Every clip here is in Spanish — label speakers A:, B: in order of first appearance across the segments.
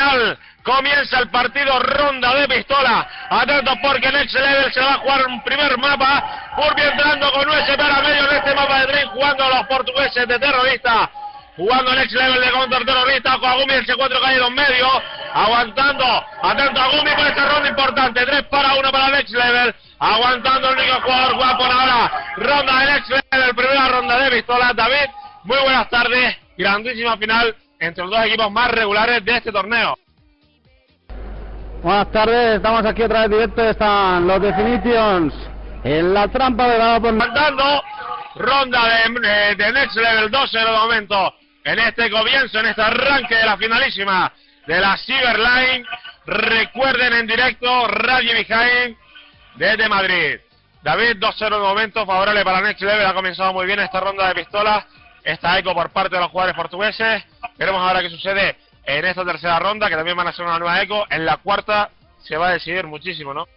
A: final. Comienza el partido, ronda de pistola. Atentos porque Next Level se va a jugar un primer mapa. Furby entrando con USB a medio en este mapa de tren, jugando a los portugueses de terrorista. Jugando Next Level de counter terrorista. Con Agumi el C4 caído en medio. Aguantando. Atento a Agumi con esta ronda importante. 3-1 para Next Level. Aguantando el único jugador guapo ahora. Ronda de Next Level. Primera ronda de pistola. David, muy buenas tardes. Grandísima final entre los dos equipos más regulares de este torneo.
B: Buenas tardes, estamos aquí otra vez directo, están los Definitions en la trampa de la por...
A: Mandando ronda de Next Level 2-0 de momento en este comienzo, en este arranque de la finalísima de la Cyberline. Recuerden en directo Radio Behind desde Madrid. David, 2-0 de momento, favorable para Next Level. Ha comenzado muy bien esta ronda de pistolas, esta eco por parte de los jugadores portugueses. Veremos ahora qué sucede en esta tercera ronda, que también van a ser una nueva eco. En la cuarta se va a decidir muchísimo, ¿no?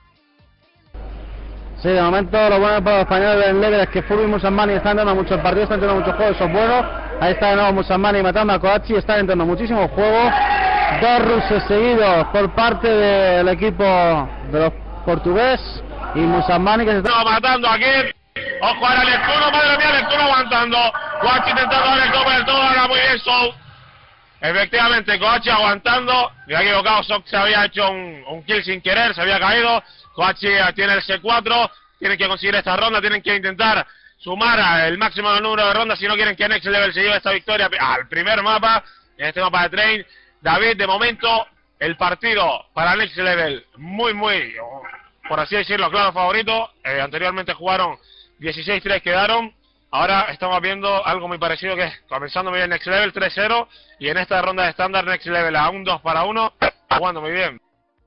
B: Sí, de momento lo bueno para los españoles del Level es que Furby y Musamani están dando muchos partidos, están dando muchos juegos, eso es bueno. Ahí está de nuevo Musamani matando a Koachi, están entrando muchísimos juegos. Dos rusos seguidos por parte del equipo de los portugués. Y Musamani que se está
A: matando aquí. Ojo ahora Neptuno, madre mía, Neptuno aguantando. Koachi intentando dar el cover del todo, ahora muy bien Soul. Efectivamente, Koachi aguantando. Me había equivocado, Sok se había hecho un kill sin querer, se había caído. Koachi tiene el C4, tienen que conseguir esta ronda, tienen que intentar sumar el máximo número de rondas si no quieren que Next Level se lleve esta victoria al primer mapa, en este mapa de Train. David, de momento, el partido para Next Level muy, por así decirlo, claro favorito. Anteriormente jugaron 16-3, quedaron. Ahora estamos viendo algo muy parecido, que es comenzando muy bien Next Level 3-0 y en esta ronda de estándar Next Level a un 2-1, jugando muy bien.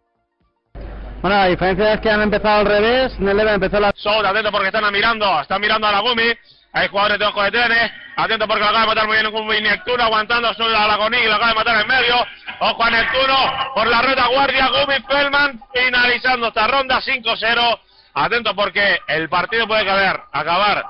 B: Bueno, la diferencia es que han empezado al revés. Next Level empezó la...
A: Soul, atento porque están mirando a la Gumi. Hay jugadores de ojo de trenes, atento porque lo acaba de matar muy bien Gumi. Neptuno aguantando Soul a la Coni, lo acaba de matar en medio. Ojo a Neptuno por la retaguardia, Gumi Feldman finalizando esta ronda 5-0. Atento porque el partido puede acabar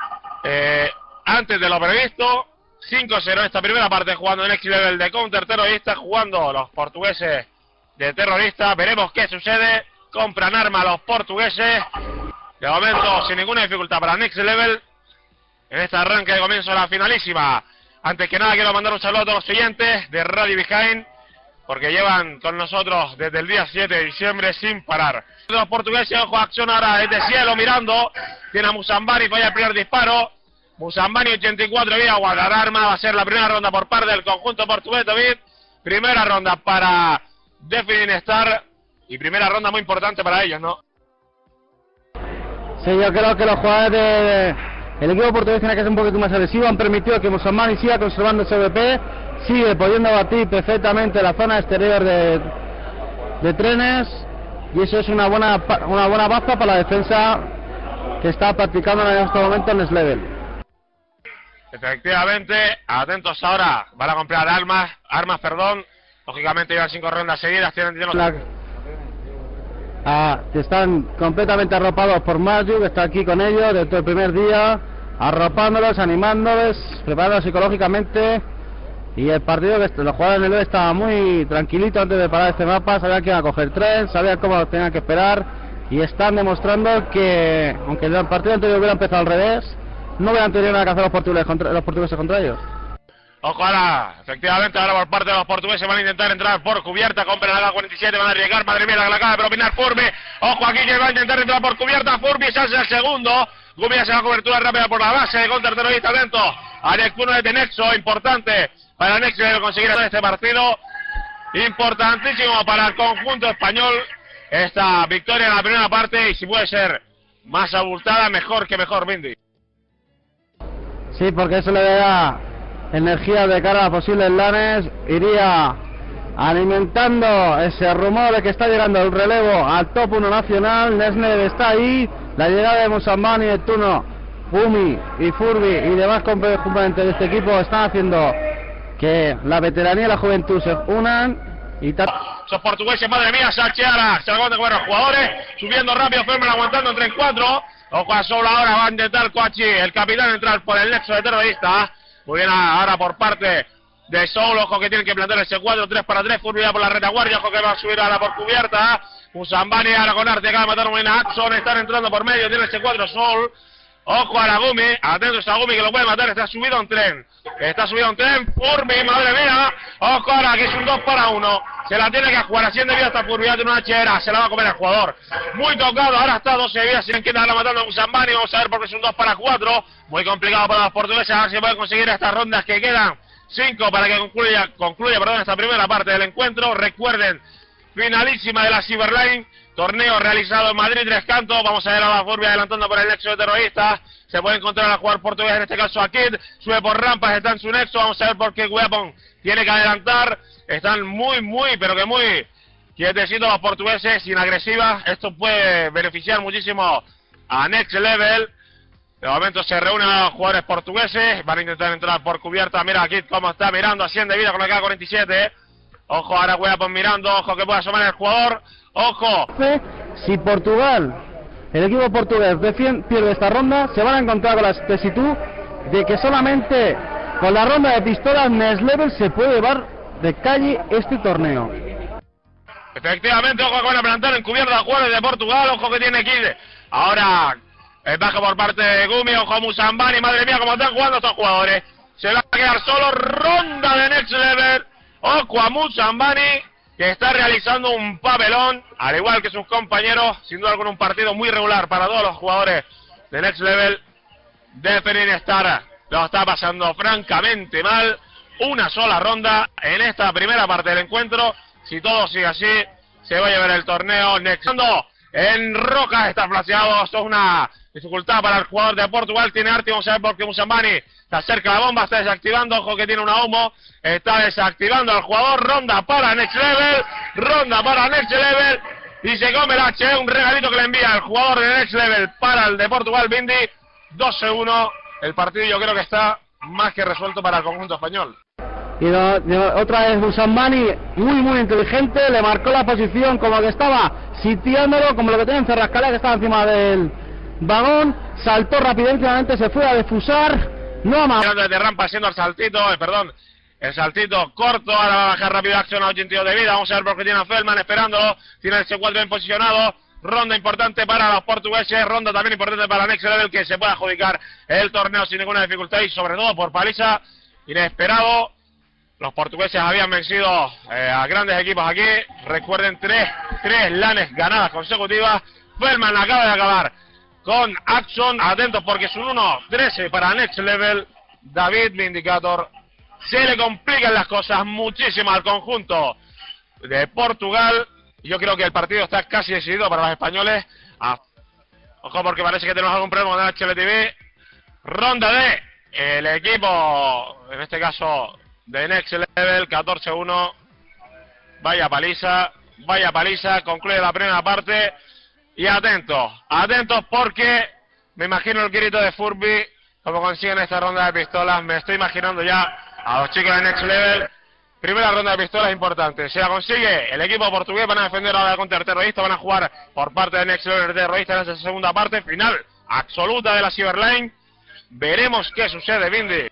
A: antes de lo previsto. 5-0 esta primera parte, jugando en Next Level de counter terrorista, jugando los portugueses de terrorista. Veremos qué sucede. Compran arma a los portugueses. De momento sin ninguna dificultad para Next Level en este arranque de comienzo de la finalísima. Antes que nada quiero mandar un saludo a todos los siguientes de Radio Behind, porque llevan con nosotros desde el día 7 de diciembre sin parar. Los portugueses, ojo, acción ahora desde cielo mirando. Tiene a Musambani, falla el primer disparo. Musambani 84 vía guardar arma. Va a ser la primera ronda por parte del conjunto portugués, David. Primera ronda para Definite Star y primera ronda muy importante para ellos, ¿no?
B: Sí, yo creo que los jugadores del equipo portugués tienen que ser un poquito más agresivos. Han permitido que Musamani siga conservando ese VP. Sigue pudiendo batir perfectamente la zona exterior de trenes. Y eso es una buena baza para la defensa que está practicando en este momento en Next Level.
A: Efectivamente, atentos ahora, van a comprar armas, lógicamente llevan 5 rondas seguidas,
B: están completamente arropados por Mayu, que está aquí con ellos desde el primer día, arropándolos, animándoles, preparándolos psicológicamente. Y el partido, que los jugadores del Level estaban muy tranquilitos antes de parar este mapa, sabían que iban a coger tren, sabían cómo los tenían que esperar, y están demostrando que, aunque el partido anterior hubiera empezado al revés, no hubieran tenido nada que hacer los portugueses contra ellos.
A: Ojo ahora, efectivamente ahora por parte de los portugueses van a intentar entrar por cubierta, compran a la 47, van a arriesgar, madre mía, la acaba de propinar Furby. Ojo aquí que va a intentar entrar por cubierta, Furby se hace el segundo. Gumi hace la cobertura rápida por la base de counter terrorista, atento a Neptuno de Nexo, importante para Next Level conseguir este partido, importantísimo para el conjunto español esta victoria en la primera parte, y si puede ser más abultada, mejor que mejor, Mindy.
B: Sí, porque eso le da energía de cara a posibles lanes, iría alimentando ese rumor de que está llegando el relevo al top 1 nacional. Next Level está ahí, la llegada de Musamani, Neptuno, Gumi y Furby y demás componentes de este equipo están haciendo que la veteranía y la juventud se unan. Y
A: esos portugueses, madre mía, Sacheara, se aguantan con los jugadores, subiendo rápido, Ferman aguantando en 3-4. Ojo a Soul ahora, va a intentar Koachi, el capitán, entrar por el nexo de terrorista. Muy bien ahora por parte de Soul, ojo que tienen que plantar el C4, 3 para 3, Furby por la retaguardia, ojo que va a subir ahora por cubierta, Musambani ahora con Arte, acaba de matar un Axon, están entrando por medio, tiene el C4 Soul, ojo a Gumi, atentos a Gumi que lo puede matar, está subido a un tren, Furby, madre mía, ojo ahora que es un 2 para 1, se la tiene que jugar, así en vida hasta Furby, tiene una HRA, se la va a comer el jugador, muy tocado, ahora está 12 vidas, tienen que estar matando a Musambani, vamos a ver porque es un 2 para 4, muy complicado para los portugueses, a ver si pueden conseguir estas rondas que quedan, 5 para que concluya esta primera parte del encuentro. Recuerden, finalísima de la Cyberline, torneo realizado en Madrid, Tres Cantos. Vamos a ver a la Furby adelantando por el nexo de terroristas. Se puede encontrar al jugador portugués, en este caso a Kid, sube por rampas, está en su nexo. Vamos a ver por qué Weapon tiene que adelantar. Están pero que muy quietecitos los portugueses, sin agresivas. Esto puede beneficiar muchísimo a Next Level. De momento se reúnen a los jugadores portugueses, van a intentar entrar por cubierta. Mira aquí cómo está mirando, asciende de vida con la K47. Ojo, ahora Weapon mirando, ojo que puede asomar el jugador. Ojo.
B: Si Portugal, el equipo portugués pierde esta ronda, se van a encontrar con la tesitud de que solamente con la ronda de pistolas Next Level se puede llevar de calle este torneo.
A: Efectivamente, ojo que van a plantar en cubierta a jugadores de Portugal, ojo que tiene Kid. Ahora el bajo por parte de Gumi, ojo a Musambani, madre mía, cómo están jugando estos jugadores. Se va a quedar solo, ronda de Next Level. Ojo a Musambani, que está realizando un papelón, al igual que sus compañeros, sin duda con un partido muy regular para todos los jugadores de Next Level. Definite Star lo está pasando francamente mal. Una sola ronda en esta primera parte del encuentro. Si todo sigue así, se va a llevar el torneo. Next en roca está flasheado, esto es una dificultad para el jugador de Portugal, tiene arte, vamos a ver por qué Musambani se acerca a la bomba, está desactivando, ojo que tiene una humo, está desactivando al jugador, ronda para Next Level, y se come el H, un regalito que le envía el jugador de Next Level para el de Portugal, Bindi, 12-1, el partido yo creo que está más que resuelto para el conjunto español.
B: Y otra vez Musambani, muy inteligente, le marcó la posición como que estaba sitiándolo, como lo que tiene en Ferrascalea, que estaba encima del vagón, saltó rápidamente, se fue a defusar, no más.
A: De rampa haciendo el saltito, el saltito corto, ahora va a bajar rápido acción a 82 de vida, vamos a ver por qué tiene a Feldman esperándolo, tiene el C4 bien posicionado, ronda importante para los portugueses, ronda también importante para Next Level, que se puede adjudicar el torneo sin ninguna dificultad y sobre todo por paliza, inesperado. Los portugueses habían vencido a grandes equipos aquí. Recuerden, tres lanes ganadas consecutivas. Feldman acaba de acabar con Axon. Atentos porque es un 1-13 para Next Level. David Vindicator. Se le complican las cosas muchísimo al conjunto de Portugal. Yo creo que el partido está casi decidido para los españoles. Ojo porque parece que tenemos algún problema con el HLTV. Ronda de el equipo, en este caso de Next Level, 14-1. Vaya paliza, concluye la primera parte. Y atentos porque me imagino el grito de Furby, como consiguen esta ronda de pistolas. Me estoy imaginando ya a los chicos de Next Level. Primera ronda de pistolas importante. Si la consigue el equipo portugués, van a defender ahora contra el terrorista, van a jugar por parte de Next Level terrorista en esa segunda parte, final absoluta de la Cyberline. Veremos qué sucede, Bindi.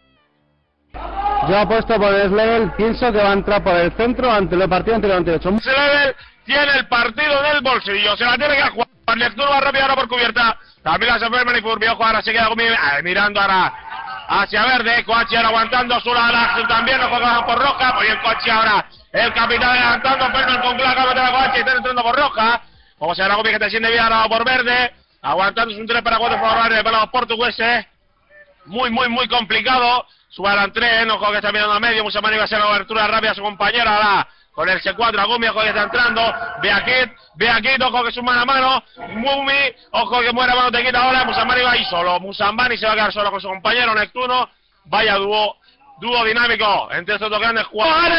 B: Yo apuesto por el Level, pienso que va a entrar por el centro ante el partido ante el 98.
A: Level tiene el partido en el bolsillo, se la tiene que jugar. Lectura va rápido ahora por cubierta. También la Feldman y Furby, ojo, ahora se queda mirando ahora hacia verde. Coachi ahora aguantando su lado también, ojo que van por roja. Muy bien, Coachi ahora, el capitán adelantando. Feldman con placa, mete a Coachi, está entrando por roja. Vamos a ver a Gumi que te siente bien ahora por verde. Aguantándose un 3 para 4 favorables para los portugueses. Muy complicado. Suban tren, ojo que está mirando a medio. Musambani va a hacer la abertura rápida a su compañero. Ahora con el C4 a Gumi, ojo que está entrando. Ve aquí, ojo que es un mano a mano. Gumi, ojo que muere a mano, te quita ahora. Musambani va ahí solo. Musambani se va a quedar solo con su compañero Neptuno. Vaya dúo dinámico entre estos dos grandes jugadores.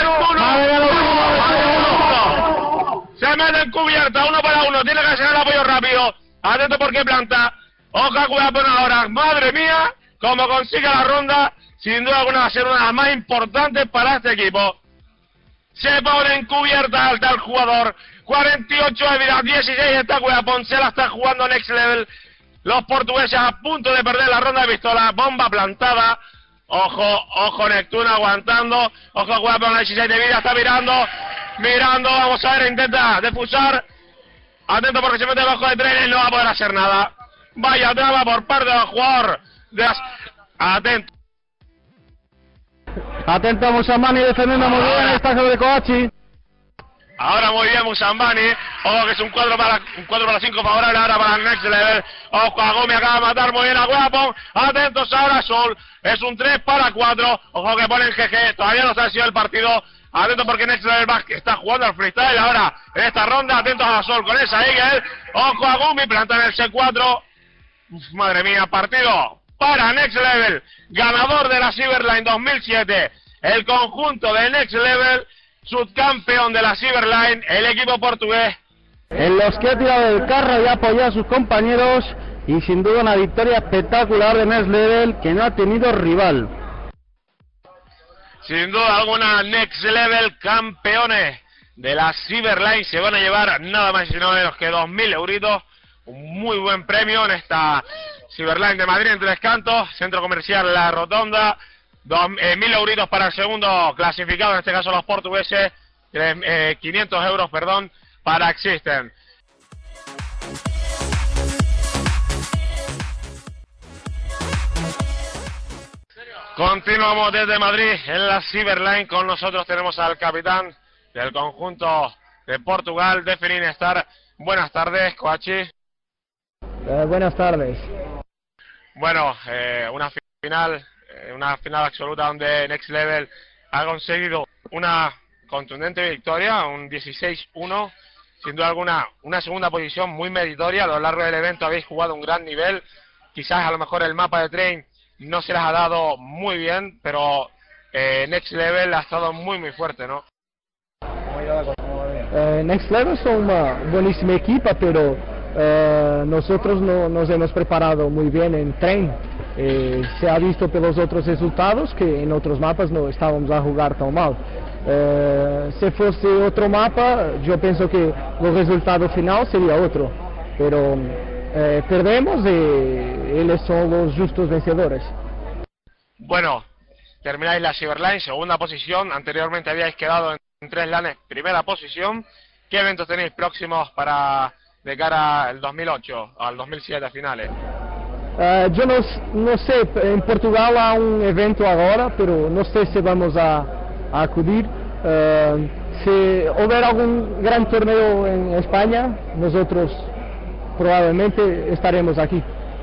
A: Se mete en cubierta, 1 para 1. Tiene que hacer el apoyo rápido. Atento porque planta. Ojo a cuidado por ahora. Madre mía, como consigue la ronda. Sin duda alguna va a ser una de las más importantes para este equipo. Se pone en cubierta alta el jugador. 48 de vida, 16 está Weapon. Se la está jugando Next Level. Los portugueses a punto de perder la ronda de pistola. Bomba plantada. Ojo Neptuno aguantando. Ojo Guapo con el 16 de vida, está mirando, vamos a ver, intenta defusar. Atento porque se mete debajo de trenes, no va a poder hacer nada. Vaya traba por parte del jugador atento.
B: Atento a Musambani defendiendo muy bien, está sobre Koachi.
A: Ahora muy bien Musambani. Ojo que es un 4 para 5 favorable ahora para el Next Level. Ojo a Gumi, acaba de matar muy bien a Guapo. Atentos ahora Sol. Es un 3 para 4. Ojo que pone el GG. Todavía no se ha decidido el partido. Atento porque Next Level está jugando al freestyle ahora en esta ronda. Atentos a Sol con esa Eagle. Ojo a Gumi, planta en el C4. Uf, madre mía, partido para Next Level. Ganador de la Cyberline 2007. El conjunto de Next Level, subcampeón de la Cyberline, el equipo portugués.
B: En los que ha tirado del carro y ha apoyado a sus compañeros. Y sin duda una victoria espectacular de Next Level que no ha tenido rival.
A: Sin duda alguna, Next Level campeones de la Cyberline se van a llevar nada más y nada menos que 2.000 euritos. Un muy buen premio en esta Cyberline de Madrid en Tres Cantos, Centro Comercial La Rotonda. 1.000 euritos para el segundo clasificado, en este caso los portugueses. 500 euros, perdón, para Existen. Continuamos desde Madrid en la Cyberline. Con nosotros tenemos al capitán del conjunto de Portugal, Definite Star. Buenas tardes, Koachi.
B: Buenas tardes.
A: Bueno, una final absoluta donde Next Level ha conseguido una contundente victoria, un 16-1. Sin duda alguna, una segunda posición muy meritoria. A lo largo del evento habéis jugado un gran nivel. Quizás a lo mejor el mapa de Train no se les ha dado muy bien, pero Next Level ha estado muy fuerte, ¿no?
B: Next Level son una buenísima equipa, pero nosotros no nos hemos preparado muy bien en Train. Se ha visto por los otros resultados que en otros mapas no estábamos a jugar tan mal. Si fuese otro mapa, yo pienso que el resultado final sería otro, pero perdemos y ellos son los justos vencedores.
A: Bueno, termináis la Cyberline, segunda posición. Anteriormente habíais quedado en 3 lanes, primera posición. ¿Qué eventos tenéis próximos para de cara al 2008, al 2007 finales?
B: Yo no sé, en Portugal hay un evento ahora, pero no sé si vamos a acudir. Si hubiera algún gran torneo en España, nosotros probablemente estaremos aquí.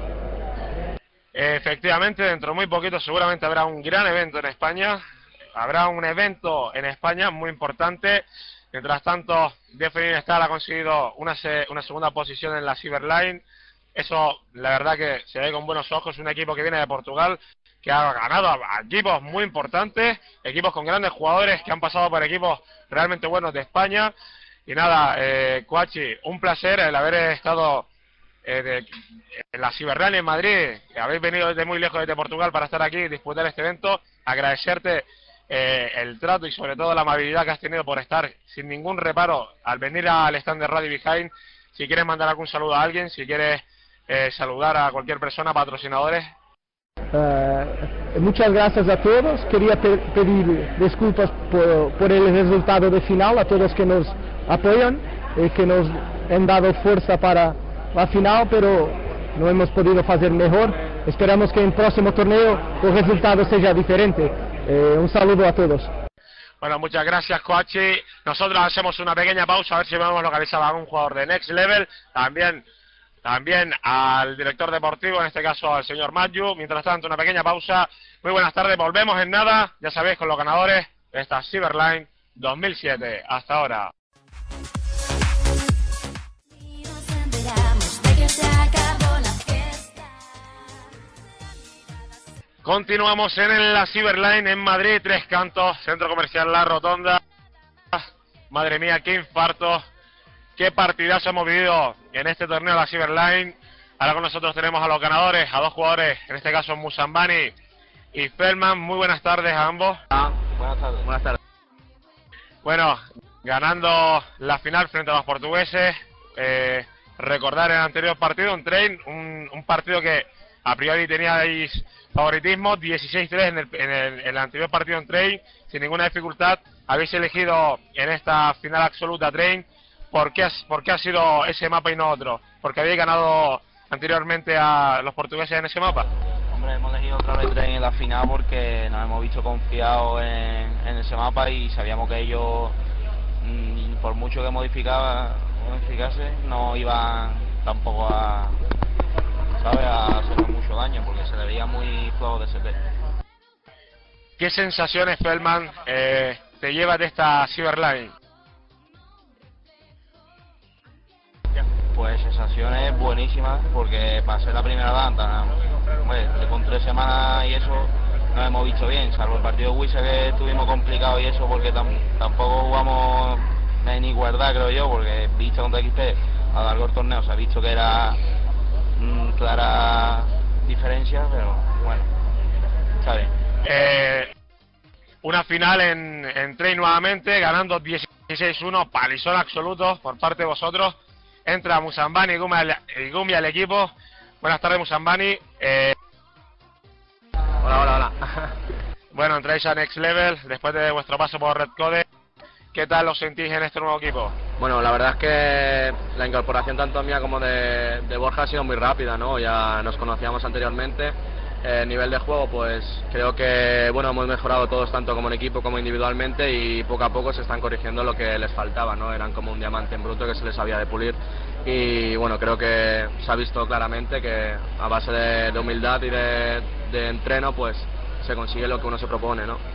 A: Efectivamente, dentro de muy poquito seguramente habrá un gran evento en España. Habrá un evento en España muy importante. Mientras tanto, Definite Star ha conseguido una segunda posición en la Cyberline. Eso, la verdad que se ve con buenos ojos. Un equipo que viene de Portugal, que ha ganado a equipos muy importantes, equipos con grandes jugadores que han pasado por equipos realmente buenos de España. Y nada, Koachi, un placer el haber estado en la Cyberline en Madrid. Habéis venido desde muy lejos desde Portugal para estar aquí y disputar este evento. Agradecerte el trato y sobre todo la amabilidad que has tenido por estar sin ningún reparo al venir al stand de Radio Behind. Si quieres mandar algún saludo a alguien, si quieres saludar a cualquier persona, patrocinadores.
B: Muchas gracias a todos. Quería pedir disculpas por el resultado de final a todos que nos apoyan y que nos han dado fuerza para la final, pero no hemos podido hacer mejor. Esperamos que en el próximo torneo el resultado sea diferente. Un saludo a todos.
A: Bueno, muchas gracias, Koachi. Nosotros hacemos una pequeña pausa a ver si podemos localizar a algún jugador de Next Level. También al director deportivo, en este caso al señor Matthew. Mientras tanto, una pequeña pausa. Muy buenas tardes, volvemos en nada. Ya sabéis, con los ganadores de esta Cyberline 2007. Hasta ahora. Continuamos en la Cyberline en Madrid, Tres Cantos, Centro Comercial La Rotonda. Madre mía, qué infarto, qué partidazo hemos vivido en este torneo de la Cyberline. Ahora con nosotros tenemos a los ganadores, a dos jugadores, en este caso Musambani y Feldman. Muy buenas tardes a ambos.
C: Buenas tardes.
A: Bueno, ganando la final frente a los portugueses. Recordar el anterior partido, un partido que a priori teníais favoritismo, 16-3 en el anterior partido en Train, sin ninguna dificultad. Habéis elegido en esta final absoluta Train. ¿Por qué ha sido ese mapa y no otro? ¿Porque habéis ganado anteriormente a los portugueses en ese mapa?
C: Hombre, hemos elegido otra vez Train en la final porque nos hemos visto confiados en ese mapa y sabíamos que ellos, por mucho que modificase, no iban tampoco a hacernos mucho daño porque se le veía muy flojo de CT.
A: ¿Qué sensaciones, Feldman, te llevas de esta Cyberline?
C: Pues sensaciones buenísimas porque pasé la primera banda, con 3 semanas y eso nos hemos visto bien, salvo el partido de Wise que estuvimos complicados y eso porque tampoco jugamos en igualdad, creo yo, porque visto contra XP a lo largo del torneo se ha visto que era clara diferencia, pero bueno, está bien.
A: Una final en Train nuevamente, ganando 16-1, palizón absoluto por parte de vosotros. Entra Musambani y Gumi al equipo. Buenas tardes, Musambani.
D: Hola.
A: Bueno, entráis a Next Level después de vuestro paso por Red Code. ¿Qué tal os sentís en este nuevo equipo?
D: Bueno, la verdad es que la incorporación tanto mía como de Borja ha sido muy rápida, ¿no? Ya nos conocíamos anteriormente. Nivel de juego, pues creo que hemos mejorado todos tanto como en equipo como individualmente y poco a poco se están corrigiendo lo que les faltaba, ¿no? Eran como un diamante en bruto que se les había de pulir y bueno, creo que se ha visto claramente que a base de humildad y de entreno pues se consigue lo que uno se propone, ¿no?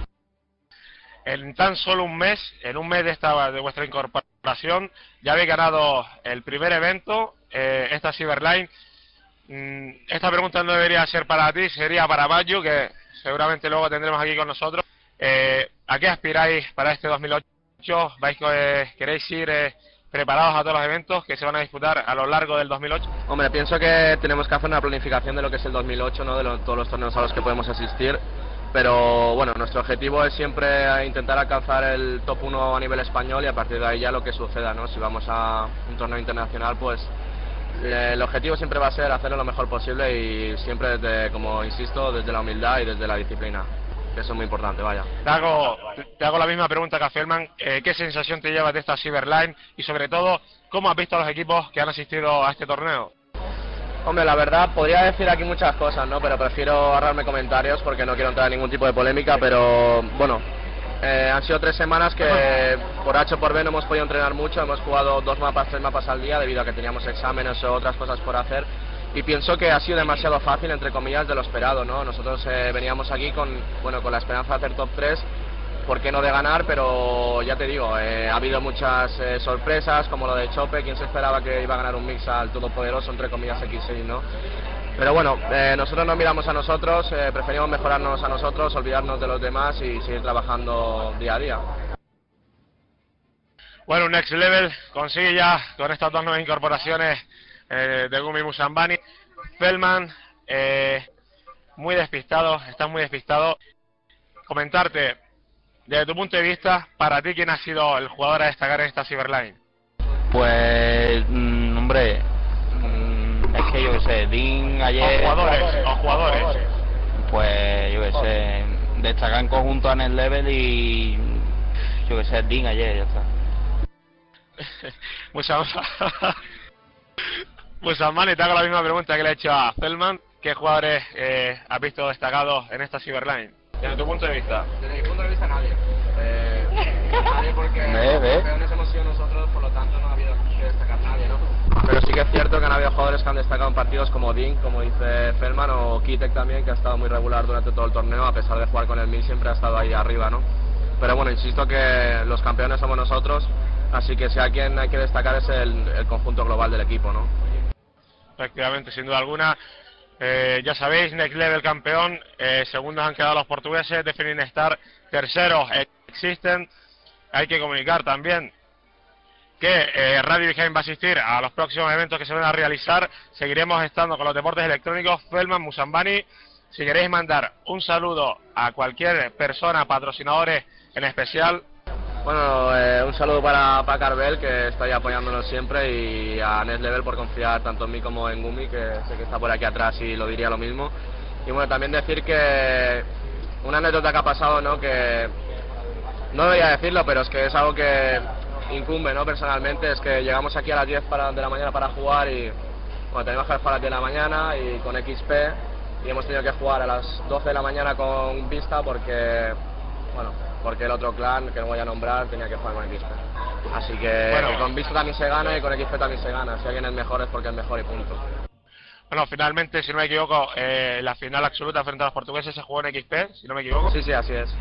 A: En tan solo un mes, de vuestra incorporación, ya habéis ganado el primer evento, esta Cyberline. Esta pregunta no debería ser para ti, sería para Bayu, que seguramente luego tendremos aquí con nosotros. ¿A qué aspiráis para este 2008? ¿Queréis ir preparados a todos los eventos que se van a disputar a lo largo del 2008?
D: Hombre, pienso que tenemos que hacer una planificación de lo que es el 2008, ¿no? Todos los torneos a los que podemos asistir. Pero bueno, nuestro objetivo es siempre intentar alcanzar el top 1 a nivel español y a partir de ahí ya lo que suceda, ¿no? Si vamos a un torneo internacional, pues el objetivo siempre va a ser hacerlo lo mejor posible y siempre como insisto, desde la humildad y desde la disciplina. Eso es muy importante, vaya.
A: Te hago la misma pregunta que a Feldman. ¿Qué sensación te llevas de esta Cyberline? Y sobre todo, ¿cómo has visto a los equipos que han asistido a este torneo?
D: Hombre, la verdad, podría decir aquí muchas cosas, ¿no? Pero prefiero ahorrarme comentarios porque no quiero entrar en ningún tipo de polémica, pero bueno, han sido 3 semanas que por H o por B no hemos podido entrenar mucho, hemos jugado 2 mapas, 3 mapas al día debido a que teníamos exámenes o otras cosas por hacer y pienso que ha sido demasiado fácil, entre comillas, de lo esperado, ¿no? Nosotros veníamos aquí con la esperanza de hacer top 3, ¿por qué no de ganar? Pero ya te digo, ha habido muchas sorpresas, como lo de Chope, quien se esperaba que iba a ganar un mix al todopoderoso, entre comillas, X6, ¿no? Pero bueno, nosotros nos miramos a nosotros, preferimos mejorarnos a nosotros, olvidarnos de los demás y seguir trabajando día a día.
A: Bueno, Next Level consigue ya con estas 2 nuevas incorporaciones de Gumi Musambani. Feldman, muy despistado, estás muy despistado. Comentarte, desde tu punto de vista, para ti, ¿quién ha sido el jugador a destacar en esta Cyberline?
C: Pues, hombre, es que yo qué sé, Dean ayer...
A: O jugadores.
C: Pues, yo qué sé, destacar en conjunto en el level y... yo qué sé, Dean ayer, ya está.
A: Musambani, te hago la misma pregunta que le he hecho a Feldman. ¿Qué jugadores has visto destacados en esta Cyberline? Desde tu punto de vista.
D: Desde mi punto de vista, nadie. Nadie porque los campeones hemos sido nosotros, por lo tanto no ha habido que destacar nadie, ¿no? Pero sí que es cierto que han habido jugadores que han destacado en partidos como Dean, como dice Feldman, o Kitek también, que ha estado muy regular durante todo el torneo, a pesar de jugar con el MIL siempre ha estado ahí arriba, ¿no? Pero bueno, insisto que los campeones somos nosotros, así que si a quien hay que destacar es el conjunto global del equipo, ¿no?
A: Efectivamente, sin duda alguna. Ya sabéis, Next Level campeón, segundos han quedado los portugueses, Defining Star, terceros existen. Hay que comunicar también que Radio Behind va a asistir a los próximos eventos que se van a realizar. Seguiremos estando con los deportes electrónicos. Feldman, Musambani, si queréis mandar un saludo a cualquier persona, patrocinadores en especial.
D: Bueno, un saludo para Carvel, que está ahí apoyándonos siempre, y a Next Level por confiar tanto en mí como en Gumi, que sé que está por aquí atrás y lo diría lo mismo. Y bueno, también decir que una anécdota que ha pasado, ¿no? Que no debería decirlo, pero es que es algo que incumbe, ¿no? Personalmente, es que llegamos aquí a las 10 de la mañana para jugar y bueno, tenemos que jugar a las 10 de la mañana y con XP, y hemos tenido que jugar a las 12 de la mañana con Vista porque, bueno, porque el otro clan, que no voy a nombrar, tenía que jugar con XP. Así que,
A: bueno,
D: con Vista también se gana y con XP también se gana. Si alguien es mejor es porque es mejor y punto.
A: Bueno, finalmente, si no me equivoco, la final absoluta frente a los portugueses se jugó en XP, si no me equivoco.
D: Sí, así es.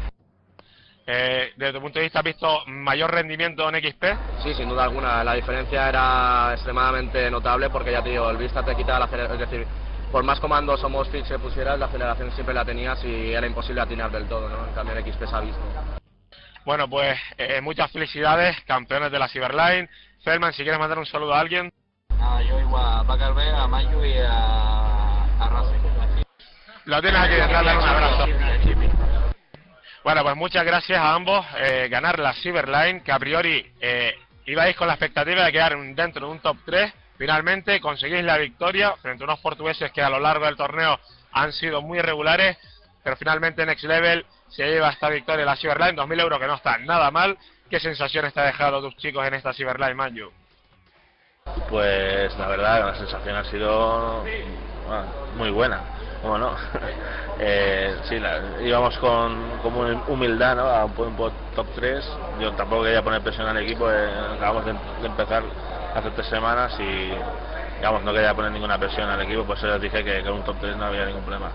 A: Desde tu punto de vista, ¿has visto mayor rendimiento en XP?
D: Sí, sin duda alguna. La diferencia era extremadamente notable porque ya te digo, el Vista te quita la aceleración, es decir, por más comandos o mouse fix que pusieras, la aceleración siempre la tenías y era imposible atinar del todo, ¿no? En cambio en XP se ha visto.
A: Bueno, pues muchas felicidades, campeones de la Cyberline. Feldman, si quieres mandar un saludo a alguien.
C: Yo igual a Pacar B, a Mayu y a Racing.
A: Lo tienes aquí, darle un abrazo. Bueno, pues muchas gracias a ambos. Ganar la Cyberline, que a priori ibais con la expectativa de quedar dentro de un top 3. Finalmente conseguís la victoria frente a unos portugueses que a lo largo del torneo han sido muy irregulares, pero finalmente Next Level se lleva esta victoria la Cyberline, 2.000 euros, que no está nada mal. ¿Qué sensaciones te ha dejado tus chicos en esta Cyberline, Manju?
E: Pues la verdad, la sensación ha sido muy buena, ¿cómo no? Sí, íbamos con humildad, ¿no? A un top 3. Yo tampoco quería poner presión al equipo, acabamos de empezar hace 3 semanas y digamos, no quería poner ninguna presión al equipo, pues les dije que con un top 3 no había ningún problema.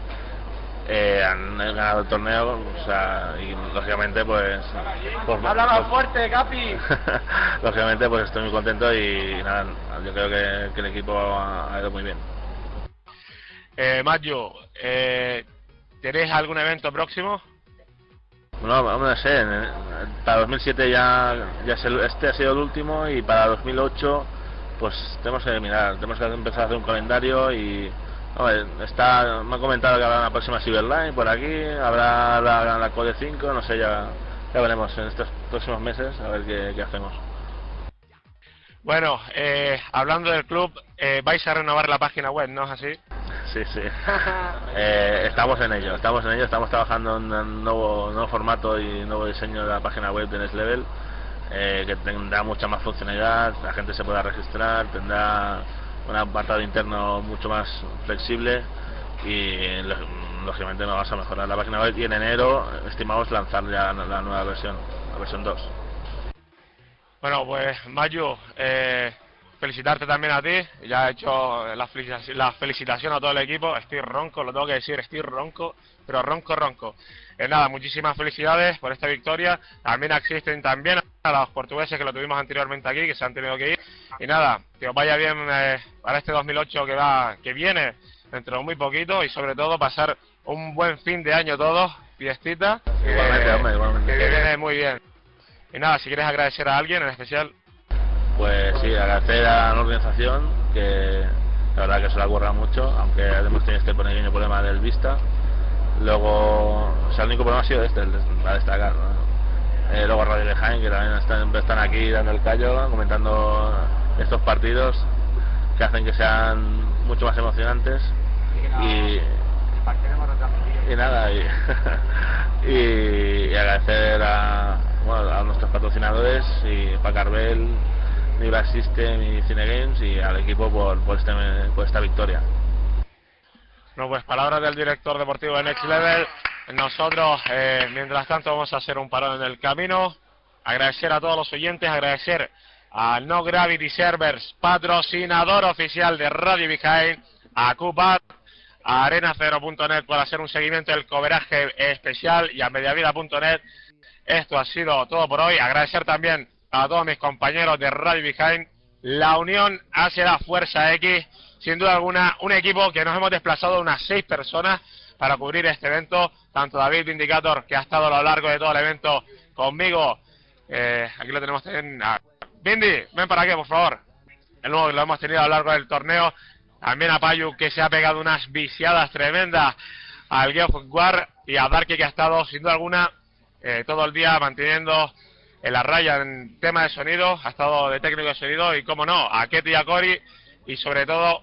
E: Han ganado el torneo, o sea, y lógicamente pues
C: ¡habla más fuerte, Capi!
E: lógicamente pues estoy muy contento y nada, yo creo que el equipo ha ido muy bien.
A: Maggio, ¿tenéis algún evento próximo?
E: No, no sé, para 2007 este ha sido el último y para 2008 pues tenemos que mirar, tenemos que empezar a hacer un calendario y me han comentado que habrá una próxima Cyberline por aquí, habrá la Code 5, no sé, ya veremos en estos próximos meses a ver qué hacemos.
A: Bueno, hablando del club, vais a renovar la página web, ¿no es así?
E: Sí. Estamos en ello, estamos trabajando en un nuevo formato y nuevo diseño de la página web de Next Level, que tendrá mucha más funcionalidad, la gente se podrá registrar, tendrá un apartado interno mucho más flexible y lógicamente nos vamos a mejorar la página web y en enero estimamos lanzar ya la nueva versión, la versión 2.
A: Bueno, pues Mayu, felicitarte también a ti, ya he hecho la felicitación a todo el equipo. Estoy ronco, lo tengo que decir, estoy ronco, pero ronco. Nada, muchísimas felicidades por esta victoria. También existen también a los portugueses que lo tuvimos anteriormente aquí, que se han tenido que ir. Y nada, que os vaya bien para este 2008 que viene dentro de muy poquito, y sobre todo pasar un buen fin de año todos, fiestita.
E: Igualmente.
A: Que viene muy bien. Y nada, si quieres agradecer a alguien en especial.
E: Pues sí, agradecer a la organización, que la verdad que se la curra mucho, aunque hemos tenido este pequeño problema del Vista. Luego, o sea, el único problema ha sido este, a destacar, ¿no? Luego Radio de Jaén, que también están aquí dando el callo, comentando estos partidos que hacen que sean mucho más emocionantes. Y nada, y agradecer a nuestros patrocinadores y Pacarbel, Niva System y Cinegames, y al equipo por esta victoria.
A: No, pues palabras del director deportivo de Next Level. Nosotros, mientras tanto, vamos a hacer un parón en el camino. Agradecer a todos los oyentes, agradecer a No Gravity Servers, patrocinador oficial de Radio Behind, a Cupat, a Arena0.net por hacer un seguimiento del coveraje especial, y a Mediavida.net. Esto ha sido todo por hoy. Agradecer también a todos mis compañeros de Radio Behind. La unión hace la fuerza X. Sin duda alguna, un equipo que nos hemos desplazado unas 6 personas para cubrir este evento. Tanto David Vindicator, que ha estado a lo largo de todo el evento conmigo. Aquí lo tenemos también. Vindy, ven para aquí, por favor. El nuevo que lo hemos tenido a lo largo del torneo. También a Payu, que se ha pegado unas viciadas tremendas al Geoff War, y a Darky, que ha estado sin duda alguna todo el día manteniendo en la raya en tema de sonido, ha estado de técnico de sonido, y como no, a Ketty y a Cory, y sobre todo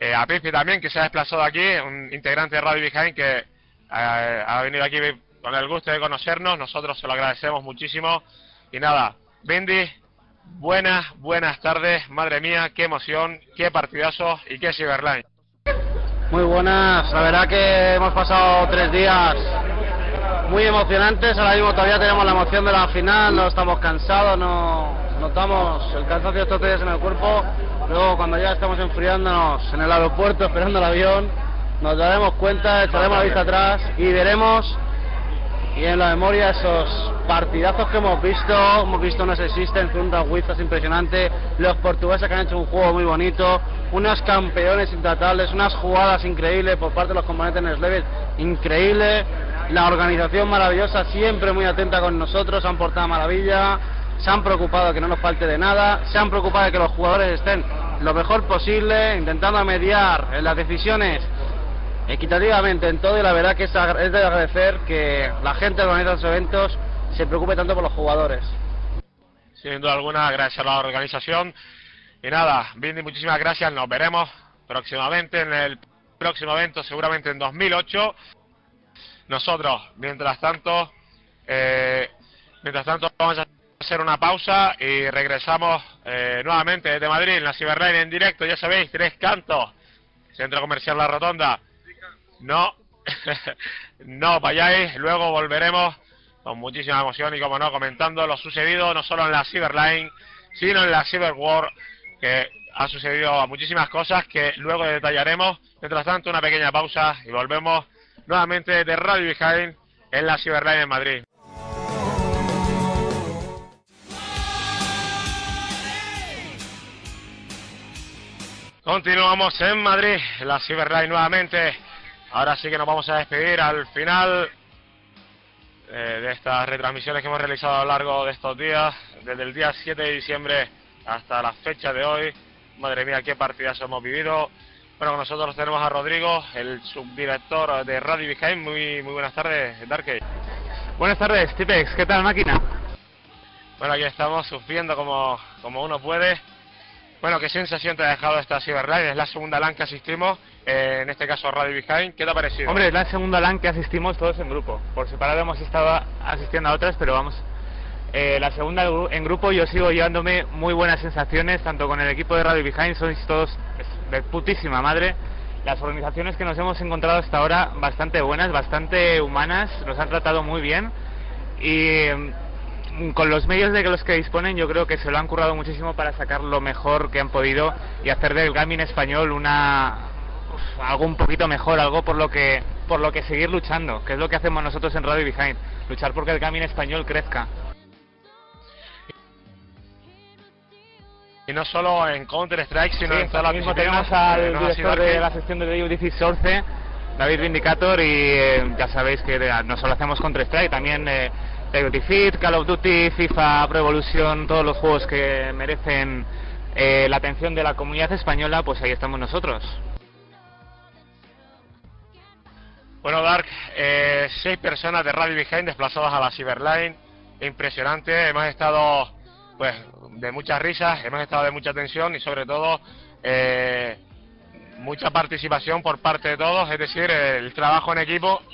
A: a Pipi también, que se ha desplazado aquí, un integrante de Radio Behind que ha venido aquí con el gusto de conocernos. Nosotros se lo agradecemos muchísimo. Y nada, Bendy, buenas tardes. Madre mía, qué emoción, qué partidazo y qué Cyberline.
B: Muy buenas, la verdad que hemos pasado 3 días muy emocionantes. Ahora mismo todavía tenemos la emoción de la final, no estamos cansados, no notamos el cansancio de estos 3 días en el cuerpo. Luego cuando ya estamos enfriándonos en el aeropuerto esperando el avión, nos daremos cuenta, echaremos la vista atrás y veremos y en la memoria esos partidazos que hemos visto unos Existence, un Wizards impresionante, los portugueses que han hecho un juego muy bonito, unos campeones intratables, unas jugadas increíbles por parte de los componentes en level, increíble, la organización maravillosa, siempre muy atenta con nosotros, se han portado maravilla, se han preocupado de que no nos falte de nada, se han preocupado de que los jugadores estén lo mejor posible, intentando mediar en las decisiones equitativamente en todo, y la verdad que es de agradecer que la gente que organiza los eventos se preocupe tanto por los jugadores.
A: Sin duda alguna, gracias a la organización. Y nada, Bindy, muchísimas gracias. Nos veremos próximamente en el próximo evento, seguramente en 2008. Nosotros, mientras tanto, vamos a hacer una pausa y regresamos nuevamente desde Madrid en la Cyberline en directo. Ya sabéis, 3 Cantos, Centro Comercial La Rotonda. No, no vayáis, luego volveremos con muchísima emoción y, como no, comentando lo sucedido no solo en la Cyberline, sino en la Cyberworld, que ha sucedido muchísimas cosas que luego detallaremos. Mientras tanto, una pequeña pausa y volvemos nuevamente de Radio Behind en la Cyberline en Madrid. Continuamos en Madrid, en la Cyberline nuevamente. Ahora sí que nos vamos a despedir al final de estas retransmisiones que hemos realizado a lo largo de estos días, desde el día 7 de diciembre hasta la fecha de hoy. Madre mía, qué partidas hemos vivido. Bueno, con nosotros tenemos a Rodrigo, el subdirector de Radio Behind. Muy buenas tardes, Darkey.
F: Buenas tardes, Tipex, ¿qué tal, máquina?
A: Bueno, aquí estamos sufriendo como uno puede. Bueno, ¿qué sensación te ha dejado esta Cyberline? Es la segunda LAN que asistimos, en este caso Radio Behind. ¿Qué te ha parecido?
F: Hombre, es la segunda LAN que asistimos todos en grupo. Por separado hemos estado asistiendo a otras, pero vamos, la segunda en grupo. Yo sigo llevándome muy buenas sensaciones, tanto con el equipo de Radio Behind, sois todos de putísima madre. Las organizaciones que nos hemos encontrado hasta ahora, bastante buenas, bastante humanas, nos han tratado muy bien y con los medios de los que disponen, yo creo que se lo han currado muchísimo para sacar lo mejor que han podido y hacer del gaming español algo un poquito mejor, algo por lo que seguir luchando, que es lo que hacemos nosotros en Radio Behind, luchar porque el gaming español crezca.
A: Y no solo en Counter-Strike, sino en toda la
F: mismo tenemos al director de la sección de Division Source, David Vindicator, y ya sabéis que no solo hacemos Counter-Strike, también Duty Fit, Call of Duty, FIFA, Pro Evolution, todos los juegos que merecen la atención de la comunidad española, pues ahí estamos nosotros.
A: Bueno, Dark, 6 personas de Radio Behind desplazadas a la Cyberline, impresionante. Hemos estado pues de muchas risas, hemos estado de mucha tensión y sobre todo mucha participación por parte de todos, es decir, el trabajo en equipo.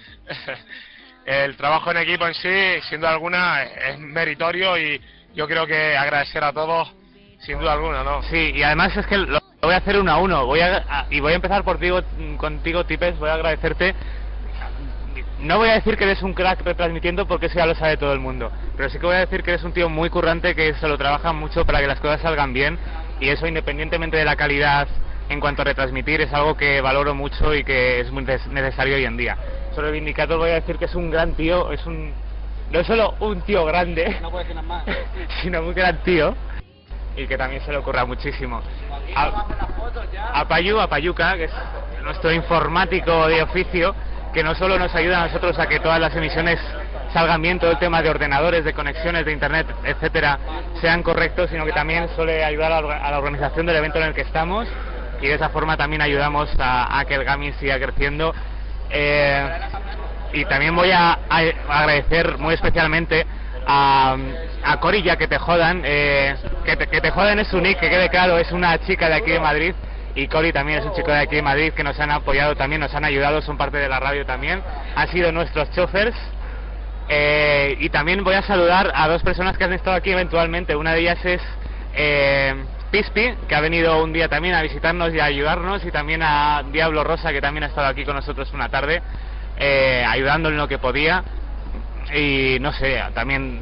A: El trabajo en equipo en sí, sin duda alguna, es meritorio y yo creo que agradecer a todos, sin duda alguna, ¿no?
F: Sí, y además es que lo voy a hacer 1 a 1, voy a empezar contigo, Tipes, voy a agradecerte. No voy a decir que eres un crack retransmitiendo porque eso ya lo sabe todo el mundo, pero sí que voy a decir que eres un tío muy currante, que se lo trabaja mucho para que las cosas salgan bien, y eso, independientemente de la calidad en cuanto a retransmitir, es algo que valoro mucho y que es muy necesario hoy en día. Sobre el Vindicator voy a decir que es un gran tío, no es solo un tío grande,
B: No puedes decir más,
F: sino un gran tío, y que también se le ocurra muchísimo. A Payuca, que es nuestro informático de oficio, que no solo nos ayuda a nosotros a que todas las emisiones salgan bien, todo el tema de ordenadores, de conexiones, de internet, etcétera, sean correctos, sino que también suele ayudar a la organización del evento en el que estamos, y de esa forma también ayudamos a que el gaming siga creciendo. Y también voy a agradecer muy especialmente a Corilla, que te jodan, que te jodan es su nick, que quede claro, es una chica de aquí de Madrid, y Cori también es un chico de aquí de Madrid que nos han apoyado también, nos han ayudado, son parte de la radio también, han sido nuestros chofers. Y también voy a saludar a dos personas que han estado aquí eventualmente. Una de ellas es Pispi, que ha venido un día también a visitarnos y a ayudarnos, y también a Diablo Rosa, que también ha estado aquí con nosotros una tarde, ayudando en lo que podía. Y no sé, también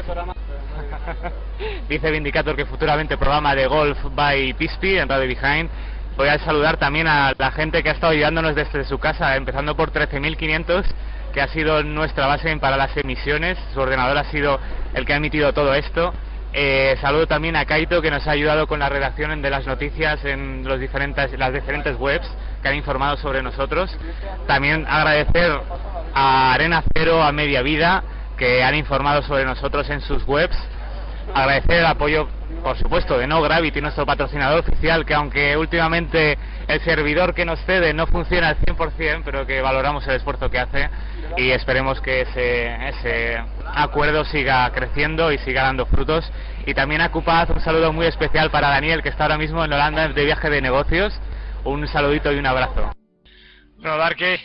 F: dice Vindicator que futuramente programa de golf by Pispi en Radio Behind. Voy a saludar también a la gente que ha estado ayudándonos desde su casa, empezando por 13.500, que ha sido nuestra base para las emisiones. Su ordenador ha sido el que ha emitido todo esto. Saludo también a Kaito, que nos ha ayudado con la redacción de las noticias en las diferentes webs que han informado sobre nosotros. También agradecer a Arena Cero, a Media Vida, que han informado sobre nosotros en sus webs. Agradecer el apoyo, por supuesto, de No Gravity, nuestro patrocinador oficial, que aunque últimamente el servidor que nos cede no funciona al 100%, pero que valoramos el esfuerzo que hace, y esperemos que ese acuerdo siga creciendo y siga dando frutos. Y también a Cupaz, un saludo muy especial para Daniel, que está ahora mismo en Holanda de viaje de negocios. Un saludito y un abrazo.
A: Bueno, Darky,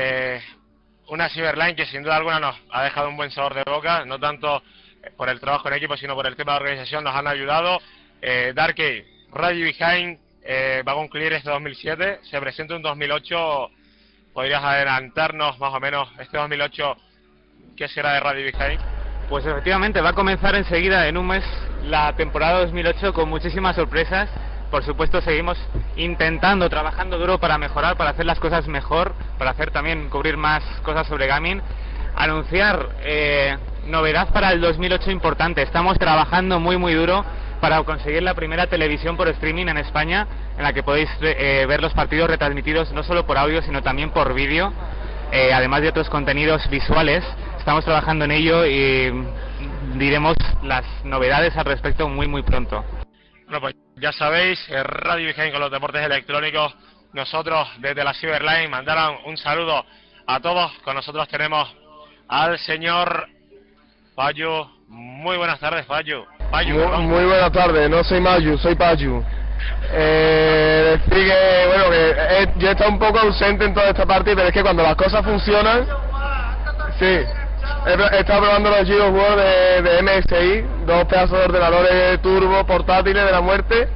A: una Cyberline que sin duda alguna nos ha dejado un buen sabor de boca, no tanto por el trabajo en equipo, sino por el tema de organización, nos han ayudado. Darky, Radio Behind va a concluir este 2007, se presenta un 2008, ¿podrías adelantarnos más o menos este 2008 qué será de Radio Behind?
F: Pues efectivamente va a comenzar enseguida, en un mes, la temporada 2008 con muchísimas sorpresas. Por supuesto seguimos intentando, trabajando duro para mejorar, para hacer las cosas mejor, para hacer también, cubrir más cosas sobre gaming. Anunciar novedad para el 2008 importante. Estamos trabajando muy duro para conseguir la primera televisión por streaming en España, en la que podéis ver los partidos retransmitidos no solo por audio, sino también por vídeo, además de otros contenidos visuales. Estamos trabajando en ello y diremos las novedades al respecto muy pronto.
A: Bueno, pues ya sabéis, Radio Behind con los deportes electrónicos. Nosotros desde la Cyberline mandaron un saludo a todos. Con nosotros tenemos al señor Payu. Muy buenas tardes, Payu.
G: Muy buenas tardes, no soy Mayu, soy Payu. Decir que, bueno, que yo he estado un poco ausente en toda esta parte, pero es que cuando las cosas funcionan, sí. He estado probando los Gears of War de MSI, dos pedazos de ordenadores turbo portátiles de la muerte,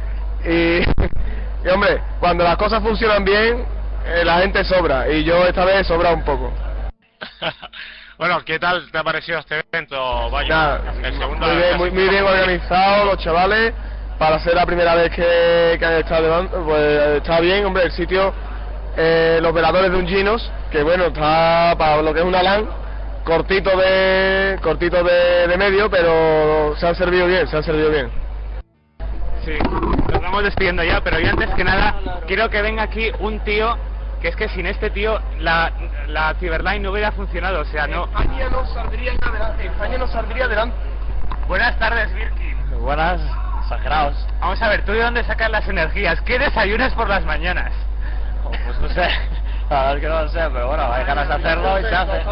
G: y hombre, cuando las cosas funcionan bien, la gente sobra, y yo esta vez he sobrado un poco.
A: Bueno, ¿qué tal te ha parecido este evento,
G: Nada, muy bien organizado, los chavales, para ser la primera vez que han estado, pues está bien, hombre, el sitio, los veladores de un Ginos, que bueno, está para lo que es una LAN, cortito de medio, pero se han servido bien.
F: Sí, nos vamos despidiendo ya, pero yo antes que nada quiero que venga aquí un tío, que es que sin este tío la Cyberline no hubiera funcionado, o sea, no...
G: España no saldría adelante.
F: Buenas tardes, Birkin.
B: Buenas, exagerados.
F: Vamos a ver, ¿tú de dónde sacas las energías? ¿Qué desayunas por las mañanas?
B: Pues no sé, la verdad es que no lo sé, pero bueno, hay ganas de hacerlo y se hace.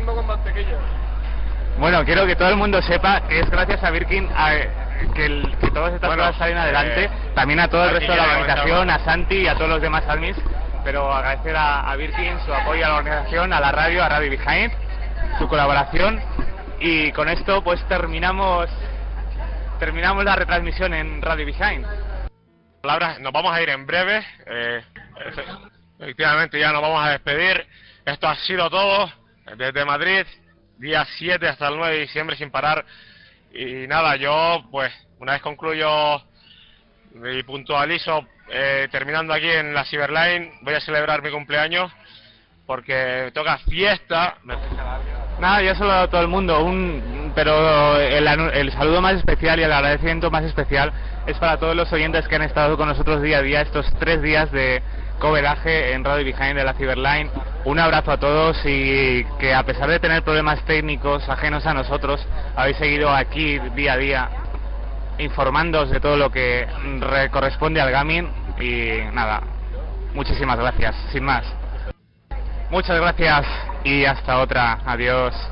F: Bueno, quiero que todo el mundo sepa que es gracias a Birkin que todas estas cosas salen adelante, también a todo el resto de la organización, a Santi y a todos los demás admins, pero agradecer a Birkin su apoyo a la organización, a la radio, a Radio Behind, su colaboración, y con esto pues terminamos la retransmisión en Radio Behind.
A: Palabras, nos vamos a ir en breve, efectivamente ya nos vamos a despedir. Esto ha sido todo desde Madrid, día 7 hasta el 9 de diciembre sin parar. Y nada, yo pues una vez concluyo y puntualizo, terminando aquí en la Cyberline, voy a celebrar mi cumpleaños porque toca fiesta.
F: Nada, yo solo a todo el mundo, pero el saludo más especial y el agradecimiento más especial es para todos los oyentes que han estado con nosotros día a día estos 3 días de coveraje en Radio Behind de la Cyberline. Un abrazo a todos, y que a pesar de tener problemas técnicos ajenos a nosotros, habéis seguido aquí día a día informándoos de todo lo que corresponde al gaming. Y nada, muchísimas gracias, sin más. Muchas gracias y hasta otra. Adiós.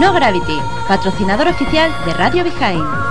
H: Zero Gravity, patrocinador oficial de Radio Behind.